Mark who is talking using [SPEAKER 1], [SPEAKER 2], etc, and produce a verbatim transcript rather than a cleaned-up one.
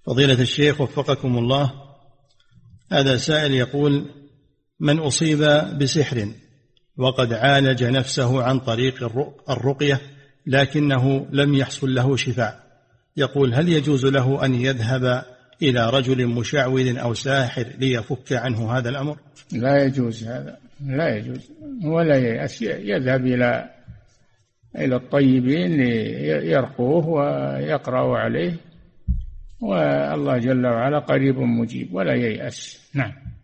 [SPEAKER 1] فضيلة الشيخ وفقكم الله، هذا سائل يقول: من أصيب بسحر وقد عالج نفسه عن طريق الرقية لكنه لم يحصل له شفاء، يقول: هل يجوز له أن يذهب إلى رجل مشعوذ أو ساحر ليفك عنه هذا الأمر؟
[SPEAKER 2] لا يجوز هذا، لا يجوز، ولا يأس، يذهب إلى إلى الطيبين يرقوه ويقرأوا عليه، والله جل وعلا قريب مجيب، ولا ييأس. نعم.